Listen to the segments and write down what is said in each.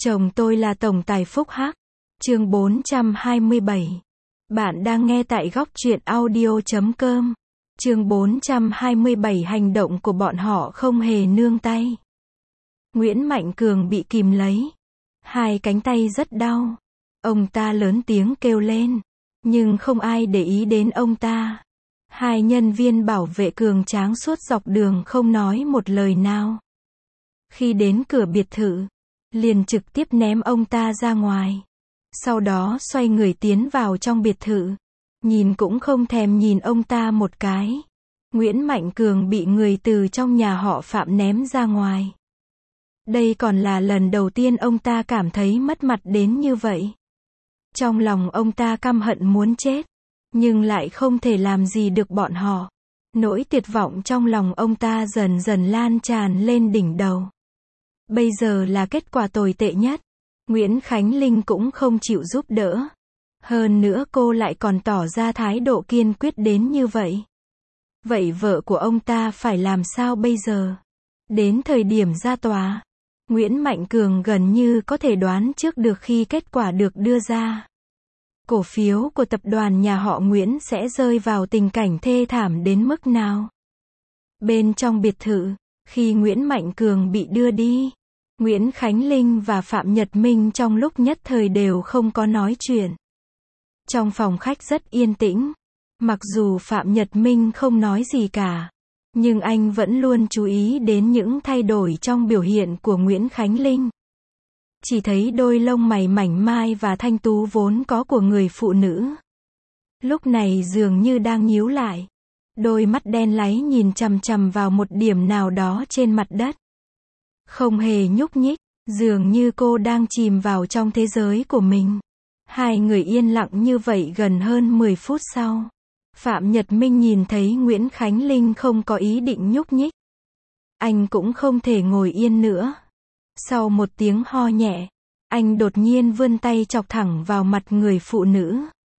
Chồng tôi là tổng tài phúc hắc. Chương 427. Bạn đang nghe tại góc truyện audio.com. Chương 427. Hành động của bọn họ không hề nương tay. Nguyễn Mạnh Cường bị kìm lấy. Hai cánh tay rất đau. Ông ta lớn tiếng kêu lên. Nhưng không ai để ý đến ông ta. Hai nhân viên bảo vệ cường tráng suốt dọc đường không nói một lời nào. Khi đến cửa biệt thự, liền trực tiếp ném ông ta ra ngoài. Sau đó xoay người tiến vào trong biệt thự. Nhìn cũng không thèm nhìn ông ta một cái. Nguyễn Mạnh Cường bị người từ trong nhà họ Phạm ném ra ngoài. Đây còn là lần đầu tiên ông ta cảm thấy mất mặt đến như vậy. Trong lòng ông ta căm hận muốn chết. Nhưng lại không thể làm gì được bọn họ. Nỗi tuyệt vọng trong lòng ông ta dần dần lan tràn lên đỉnh đầu. Bây giờ là kết quả tồi tệ nhất. Nguyễn Khánh Linh cũng không chịu giúp đỡ. Hơn nữa cô lại còn tỏ ra thái độ kiên quyết đến như vậy. Vậy vợ của ông ta phải làm sao bây giờ? Đến thời điểm ra tòa, Nguyễn Mạnh Cường gần như có thể đoán trước được khi kết quả được đưa ra. Cổ phiếu của tập đoàn nhà họ Nguyễn sẽ rơi vào tình cảnh thê thảm đến mức nào? Bên trong biệt thự, khi Nguyễn Mạnh Cường bị đưa đi, Nguyễn Khánh Linh và Phạm Nhật Minh trong lúc nhất thời đều không có nói chuyện. Trong phòng khách rất yên tĩnh. Mặc dù Phạm Nhật Minh không nói gì cả, nhưng anh vẫn luôn chú ý đến những thay đổi trong biểu hiện của Nguyễn Khánh Linh. Chỉ thấy đôi lông mày mảnh mai và thanh tú vốn có của người phụ nữ. Lúc này dường như đang nhíu lại. Đôi mắt đen láy nhìn chằm chằm vào một điểm nào đó trên mặt đất. Không hề nhúc nhích, dường như cô đang chìm vào trong thế giới của mình. Hai người yên lặng như vậy gần hơn 10 phút sau. Phạm Nhật Minh nhìn thấy Nguyễn Khánh Linh không có ý định nhúc nhích. Anh cũng không thể ngồi yên nữa. Sau một tiếng ho nhẹ, anh đột nhiên vươn tay chọc thẳng vào mặt người phụ nữ.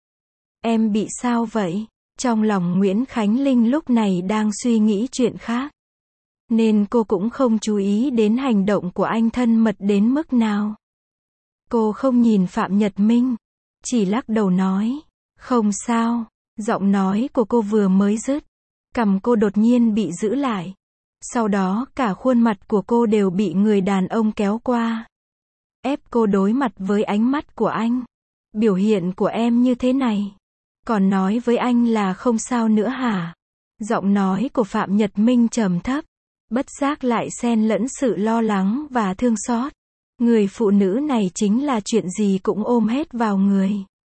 Em bị sao vậy? Trong lòng Nguyễn Khánh Linh lúc này đang suy nghĩ chuyện khác. Nên cô cũng không chú ý đến hành động của anh thân mật đến mức nào. Cô không nhìn Phạm Nhật Minh, chỉ lắc đầu nói, không sao. Giọng nói của cô vừa mới dứt, cằm cô đột nhiên bị giữ lại. Sau đó cả khuôn mặt của cô đều bị người đàn ông kéo qua. Ép cô đối mặt với ánh mắt của anh. Biểu hiện của em như thế này. Còn nói với anh là không sao nữa hả? Giọng nói của Phạm Nhật Minh trầm thấp. Bất giác lại xen lẫn sự lo lắng và thương xót. Người phụ nữ này chính là chuyện gì cũng ôm hết vào người.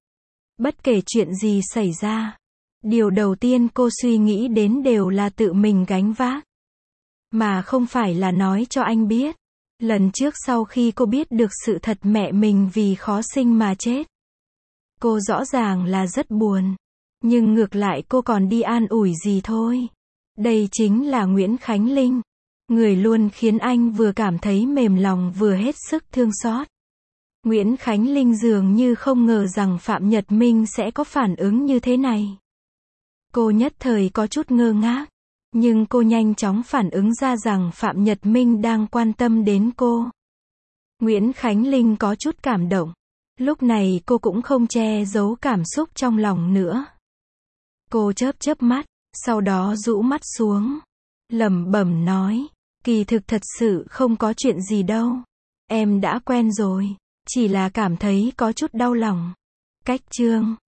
Bất kể chuyện gì xảy ra, điều đầu tiên cô suy nghĩ đến đều là tự mình gánh vác. Mà không phải là nói cho anh biết. Lần trước sau khi cô biết được sự thật mẹ mình vì khó sinh mà chết, cô rõ ràng là rất buồn. Nhưng ngược lại cô còn đi an ủi gì thôi. Đây chính là Nguyễn Khánh Linh. Người luôn khiến anh vừa cảm thấy mềm lòng vừa hết sức thương xót. Nguyễn Khánh Linh dường như không ngờ rằng Phạm Nhật Minh sẽ có phản ứng như thế này. Cô nhất thời có chút ngơ ngác. Nhưng cô nhanh chóng phản ứng ra rằng Phạm Nhật Minh đang quan tâm đến cô. Nguyễn Khánh Linh có chút cảm động. Lúc này cô cũng không che giấu cảm xúc trong lòng nữa. Cô chớp chớp mắt, sau đó rũ mắt xuống. Lẩm bẩm nói, kỳ thực thật sự không có chuyện gì đâu. Em đã quen rồi, chỉ là cảm thấy có chút đau lòng. Cách chương